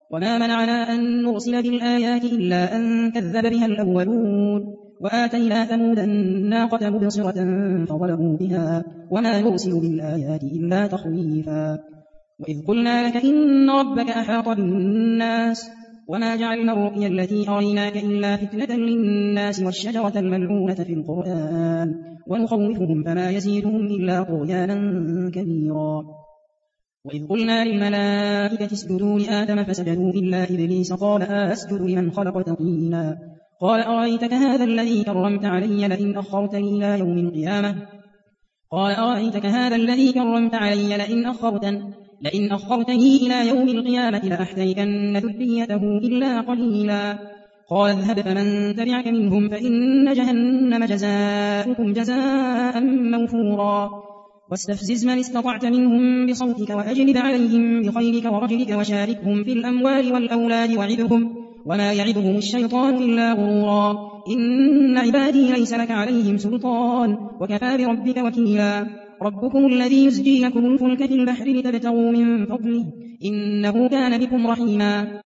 وما منعنا أن نرسل بالآيات إلا أن كذب بها الأولون وآتينا ثمود الناقة مبصرة فظلموا بها وما نرسل بالآيات إلا تخويفا وإذ قلنا لك إن ربك أحاط بالناس وما جعلنا الرؤيا التي أريناك إلا فتنة للناس والشجرة الملعونة في القرآن ونخوفهم فما يزيدهم إلا طغيانا كبيرا وإذ قلنا للملائكة اسجدوا لآدم فسجدوا إلا إبليس قال أسجد لمن خلقت طينا قال أرأيتك هذا الذي كرمت علي لئن أخرتني إلى يوم القيامة لئن أخرتني إلى يوم القيامة لأحترقن ذريته إلا قليلا قال اذهب فمن تبعك منهم فإن جهنم جزاؤكم جزاء موفورا واستفزز من استطعت منهم بصوتك وأجلب عليهم بخيلك ورجلك وشاركهم في الأموال والأولاد وعدهم وما يعدهم الشيطان إلا غرورا إن عبادي ليس لك عليهم سلطان وكفى بربك وكيلا ربكم الذي يزجي لكم الفلك في البحر لتبتغوا من فضله إنه كان بكم رحيما